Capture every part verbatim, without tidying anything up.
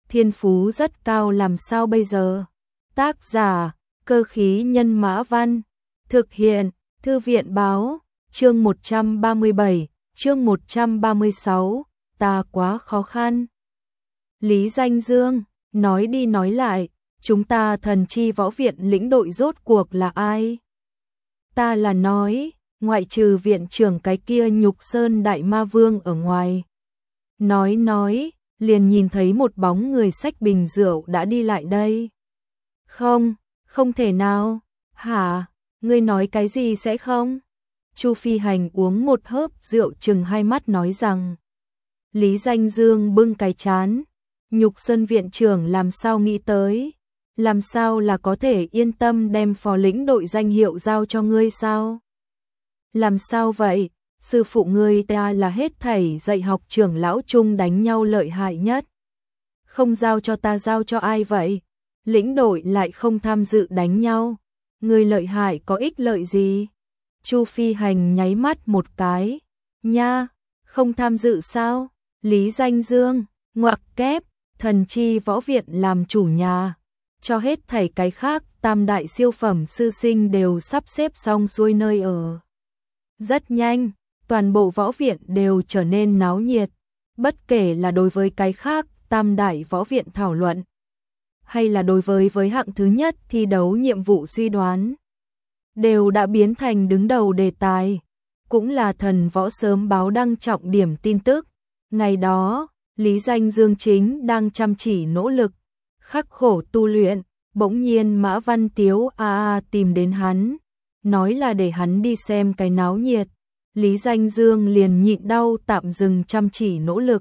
thiên phú rất cao làm sao bây giờ? Tác giả, Cơ khí nhân Mã Văn. Thực hiện, Thư viện báo, chương một trăm ba mươi bảy, chương một trăm ba mươi sáu, ta quá khó khăn. Lý Danh Dương, nói đi nói lại, chúng ta Thần Chi Võ Viện lĩnh đội rốt cuộc là ai? Ta là nói, ngoại trừ viện trưởng cái kia Nhục Sơn Đại Ma Vương ở ngoài. Nói nói, liền nhìn thấy một bóng người xách bình rượu đã đi lại đây. Không, không thể nào. Hả? Ngươi nói cái gì sẽ không? Chu Phi Hành uống một hớp rượu chừng hai mắt nói rằng. Lý Danh Dương bưng cái chán. Nhục Sơn viện trưởng làm sao nghĩ tới? Làm sao là có thể yên tâm đem phó lĩnh đội danh hiệu giao cho ngươi sao? Làm sao vậy? Sư phụ ngươi ta là hết thảy dạy học trưởng lão chung đánh nhau lợi hại nhất. Không giao cho ta giao cho ai vậy? Lĩnh đội lại không tham dự đánh nhau. Ngươi lợi hại có ích lợi gì? Chu Phi Hành nháy mắt một cái. Nha, không tham dự sao? Lý Danh Dương, ngoặc kép, Thần Chi Võ Viện làm chủ nhà. Cho hết thảy cái khác, tam đại siêu phẩm sư sinh đều sắp xếp xong xuôi nơi ở. Rất nhanh, toàn bộ võ viện đều trở nên náo nhiệt, bất kể là đối với cái khác, tam đại võ viện thảo luận, hay là đối với với hạng thứ nhất thi đấu nhiệm vụ suy đoán, đều đã biến thành đứng đầu đề tài, cũng là thần võ sớm báo đăng trọng điểm tin tức. Ngày đó, Lý Danh Dương chính đang chăm chỉ nỗ lực, khắc khổ tu luyện, bỗng nhiên Mã Văn Tiếu a a tìm đến hắn, nói là để hắn đi xem cái náo nhiệt. Lý Danh Dương liền nhịn đau tạm dừng chăm chỉ nỗ lực.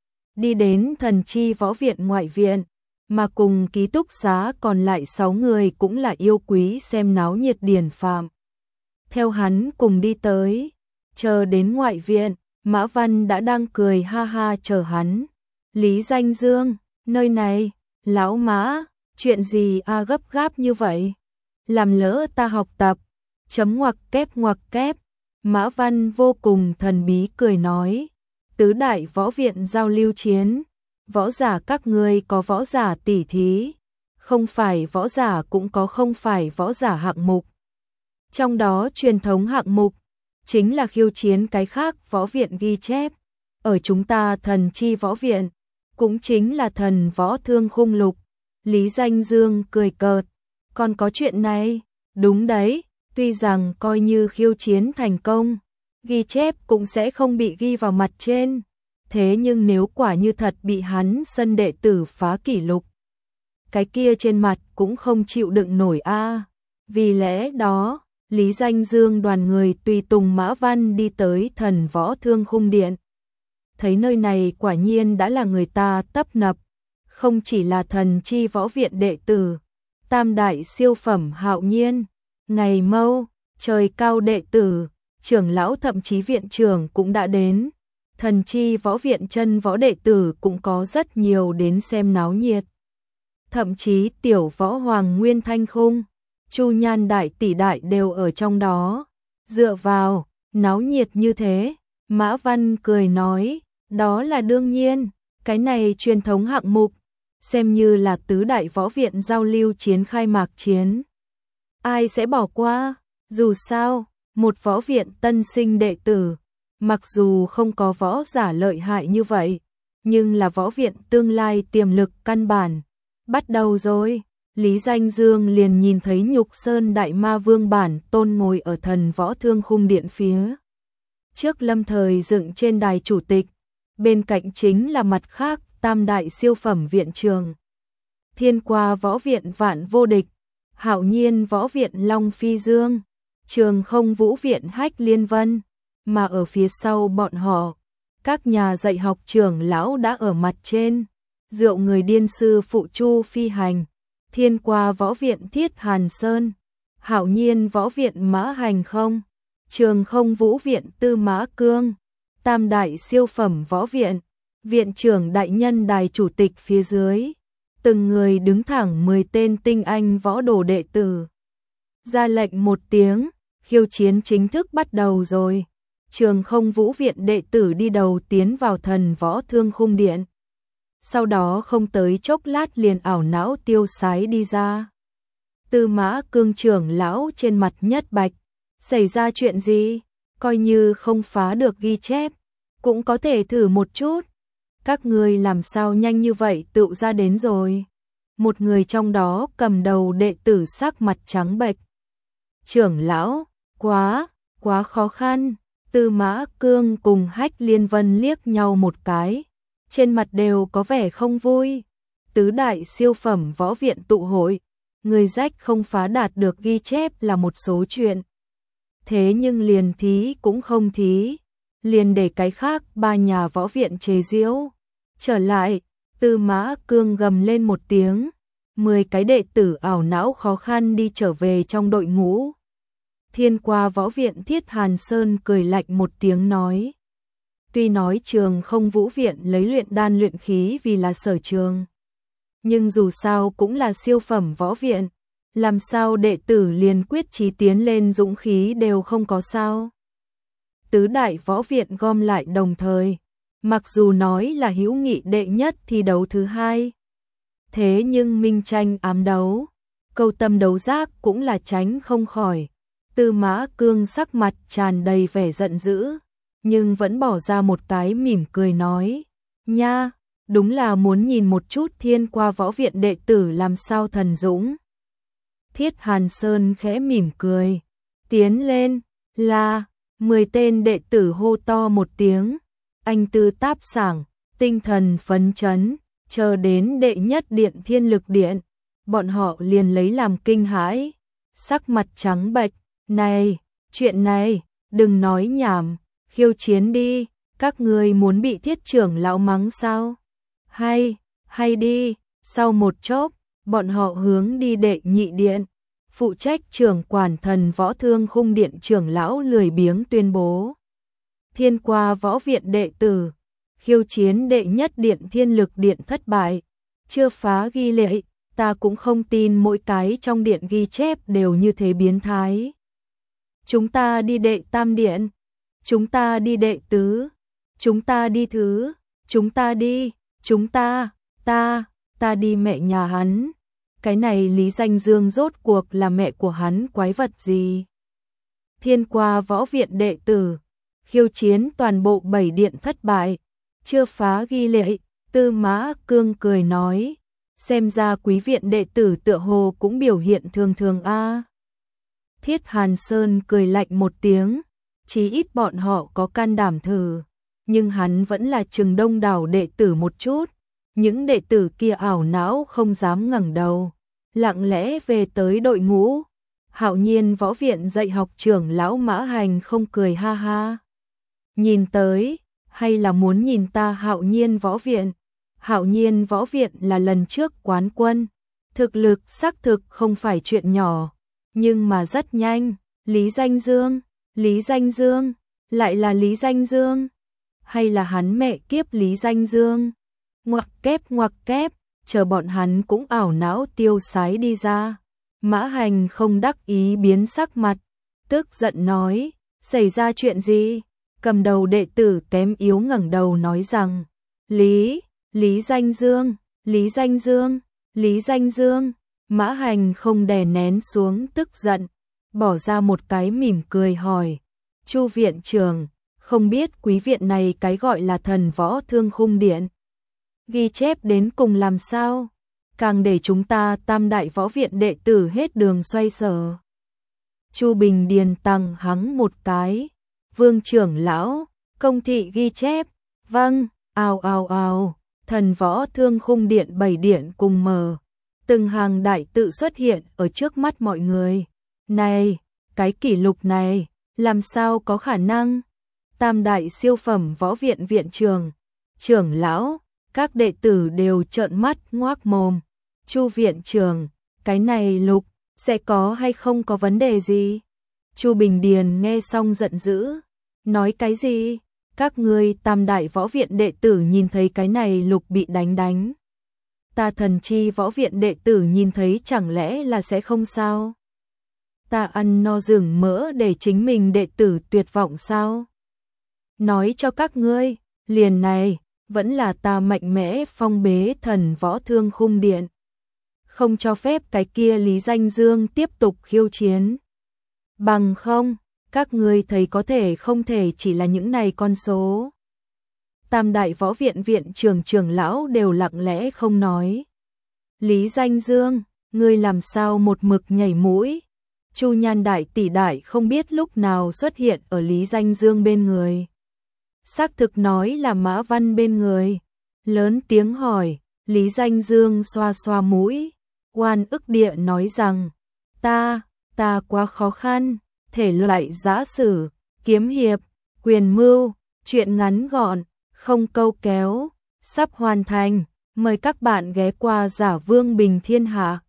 Đi đến Thần Chi Võ Viện ngoại viện, mà cùng ký túc xá còn lại sáu người cũng là yêu quý xem náo nhiệt điển phạm. Theo hắn cùng đi tới, chờ đến ngoại viện, Mã Văn đã đang cười ha ha chờ hắn. Lý Danh Dương, nơi này, lão Mã, chuyện gì a gấp gáp như vậy? Làm lỡ ta học tập, chấm ngoặc kép ngoặc kép. Mã Văn vô cùng thần bí cười nói, tứ đại võ viện giao lưu chiến, võ giả các ngươi có võ giả tỉ thí, không phải võ giả cũng có không phải võ giả hạng mục. Trong đó truyền thống hạng mục, chính là khiêu chiến cái khác võ viện ghi chép, ở chúng ta Thần Chi Võ Viện, cũng chính là thần võ thương khung lục. Lý Danh Dương cười cợt, còn có chuyện này, đúng đấy. Tuy rằng coi như khiêu chiến thành công, ghi chép cũng sẽ không bị ghi vào mặt trên, thế nhưng nếu quả như thật bị hắn sân đệ tử phá kỷ lục, cái kia trên mặt cũng không chịu đựng nổi a. Vì lẽ đó, Lý Danh Dương đoàn người tùy tùng Mã Văn đi tới thần võ thương khung điện. Thấy nơi này quả nhiên đã là người ta tấp nập, không chỉ là Thần Chi Võ Viện đệ tử, tam đại siêu phẩm hạo nhiên, Ngày Mâu, Trời Cao đệ tử, trưởng lão thậm chí viện trưởng cũng đã đến. Thần Chi Võ Viện chân võ đệ tử cũng có rất nhiều đến xem náo nhiệt. Thậm chí tiểu võ hoàng Nguyên Thanh Khung, Chu Nhan đại tỷ đại đều ở trong đó. Dựa vào, náo nhiệt như thế, Mã Văn cười nói, đó là đương nhiên, cái này truyền thống hạng mục, xem như là tứ đại võ viện giao lưu chiến khai mạc chiến. Ai sẽ bỏ qua, dù sao, một võ viện tân sinh đệ tử, mặc dù không có võ giả lợi hại như vậy, nhưng là võ viện tương lai tiềm lực căn bản. Bắt đầu rồi, Lý Danh Dương liền nhìn thấy Nhục Sơn Đại Ma Vương bản tôn ngồi ở thần võ thương khung điện phía trước lâm thời dựng trên đài chủ tịch, bên cạnh chính là mặt khác tam đại siêu phẩm viện trường. Thiên Qua Võ Viện Vạn Vô Địch, Hạo Nhiên Võ Viện Long Phi Dương, Trường Không Vũ Viện Hách Liên Vân, mà ở phía sau bọn họ, các nhà dạy học trưởng lão đã ở mặt trên. Rượu người điên sư phụ Chu Phi Hành, Thiên Qua Võ Viện Thiết Hàn Sơn, Hạo Nhiên Võ Viện Mã Hành Không, Trường Không Vũ Viện Tư Mã Cương, tam đại siêu phẩm võ viện, viện trưởng đại nhân đài chủ tịch phía dưới, từng người đứng thẳng mười tên tinh anh võ đồ đệ tử. Ra lệnh một tiếng, khiêu chiến chính thức bắt đầu rồi. Trường Không Vũ Viện đệ tử đi đầu tiến vào thần võ thương khung điện. sau đó không tới chốc lát liền ảo não tiêu sái đi ra. Tư Mã Cương trưởng lão trên mặt nhất bạch, xảy ra chuyện gì? Coi như không phá được ghi chép, cũng có thể thử một chút. Các ngươi làm sao nhanh như vậy tự ra đến rồi? Một người trong đó cầm đầu đệ tử sắc mặt trắng bệch. Trưởng lão, quá, quá khó khăn. Tư Mã Cương cùng Hách Liên Vân liếc nhau một cái, trên mặt đều có vẻ không vui. Tứ đại siêu phẩm võ viện tụ hội, người rách không phá đạt được ghi chép là một số chuyện. Thế nhưng liền thí cũng không thí, liền để cái khác ba nhà võ viện chế giễu. Trở lại, Tư Mã Cương gầm lên một tiếng, mười cái đệ tử ảo não khó khăn đi trở về trong đội ngũ. Thiên qua võ viện Thiết Hàn Sơn cười lạnh một tiếng nói. Tuy nói trường không vũ viện lấy luyện đan luyện khí vì là sở trường, nhưng dù sao cũng là siêu phẩm võ viện, làm sao đệ tử liền quyết chí tiến lên dũng khí đều không có sao. Tứ đại võ viện gom lại đồng thời, mặc dù nói là hữu nghị đệ nhất thi đấu thứ hai, thế nhưng minh tranh ám đấu, câu tâm đấu giác cũng là tránh không khỏi. Tư Mã Cương sắc mặt tràn đầy vẻ giận dữ, nhưng vẫn bỏ ra một cái mỉm cười nói, nha, đúng là muốn nhìn một chút thiên qua võ viện đệ tử làm sao thần dũng. Thiết Hàn Sơn khẽ mỉm cười, tiến lên, là, mười tên đệ tử hô to một tiếng, anh tư táp sảng, tinh thần phấn chấn, chờ đến đệ nhất điện thiên lực điện, bọn họ liền lấy làm kinh hãi, sắc mặt trắng bệch, này, chuyện này, đừng nói nhảm, khiêu chiến đi, các ngươi muốn bị Thiết trưởng lão mắng sao? Hay, hay đi, sau một chốc, bọn họ hướng đi đệ nhị điện, phụ trách trưởng quản thần võ thương khung điện trưởng lão lười biếng tuyên bố. Thiên qua võ viện đệ tử, khiêu chiến đệ nhất điện thiên lực điện thất bại, chưa phá ghi lệ, ta cũng không tin mỗi cái trong điện ghi chép đều như thế biến thái. Chúng ta đi đệ tam điện, chúng ta đi đệ tứ, chúng ta đi thứ, chúng ta đi, chúng ta, ta, ta đi mẹ nhà hắn. Cái này Lý Danh Dương rốt cuộc là mẹ của hắn quái vật gì? Thiên qua võ viện đệ tử, khiêu chiến toàn bộ bảy điện thất bại, chưa phá ghi lệ, Tư Mã Cương cười nói, xem ra quý viện đệ tử tựa hồ cũng biểu hiện thường thường a. Thiết Hàn Sơn cười lạnh một tiếng, chí ít bọn họ có can đảm thử, nhưng hắn vẫn là chừng đông đảo đệ tử một chút, những đệ tử kia ảo não không dám ngẩng đầu, lặng lẽ về tới đội ngũ. Hạo Nhiên võ viện dạy học trưởng lão Mã Hành không cười ha ha. Nhìn tới, hay là muốn nhìn ta Hạo Nhiên võ viện? Hạo Nhiên võ viện là lần trước quán quân, thực lực xác thực không phải chuyện nhỏ, nhưng mà rất nhanh, Lý Danh Dương, Lý Danh Dương, lại là Lý Danh Dương, hay là hắn mẹ kiếp Lý Danh Dương? Ngoặc kép ngoặc kép, chờ bọn hắn cũng ảo não tiêu sái đi ra. Mã Hành không đắc ý biến sắc mặt, tức giận nói, xảy ra chuyện gì? Cầm đầu đệ tử kém yếu ngẩng đầu nói rằng, Lý, Lý Danh Dương, Lý Danh Dương, Lý Danh Dương. Mã Hành không đè nén xuống tức giận, bỏ ra một cái mỉm cười hỏi, Chu viện trưởng, không biết quý viện này cái gọi là thần võ thương khung điện, ghi chép đến cùng làm sao? Càng để chúng ta tam đại võ viện đệ tử hết đường xoay sở. Chu Bình Điền tăng hắng một cái, Vương trưởng lão, công thị ghi chép, vâng, ào ào ào, thần võ thương khung điện bảy điện cùng mở. Từng hàng đại tự xuất hiện ở trước mắt mọi người. Này, cái kỷ lục này, làm sao có khả năng? Tam đại siêu phẩm võ viện viện trường, trưởng lão, các đệ tử đều trợn mắt ngoác mồm. Chu viện trưởng, cái này lục, sẽ có hay không có vấn đề gì? Chu Bình Điền nghe xong giận dữ, nói cái gì? Các ngươi tam đại võ viện đệ tử nhìn thấy cái này lục bị đánh đánh. Ta thần chi võ viện đệ tử nhìn thấy chẳng lẽ là sẽ không sao? Ta ăn no rừng mỡ để chính mình đệ tử tuyệt vọng sao? Nói cho các ngươi, liền này, vẫn là ta mạnh mẽ phong bế thần võ thương khung điện. Không cho phép cái kia Lý Danh Dương tiếp tục khiêu chiến. Bằng không, các ngươi thấy có thể không thể chỉ là những này con số. Tam đại võ viện viện trưởng trưởng lão đều lặng lẽ không nói. Lý Danh Dương, ngươi làm sao một mực nhảy mũi? Chu Nhan đại tỷ đại không biết lúc nào xuất hiện ở Lý Danh Dương bên người. Xác thực nói là Mã Văn bên người. Lớn tiếng hỏi, Lý Danh Dương xoa xoa mũi, oan ức địa nói rằng, ta, ta quá khó khăn, thể loại giã sử, kiếm hiệp, quyền mưu, chuyện ngắn gọn, không câu kéo, sắp hoàn thành, mời các bạn ghé qua Giả Vương Bình Thiên Hạ.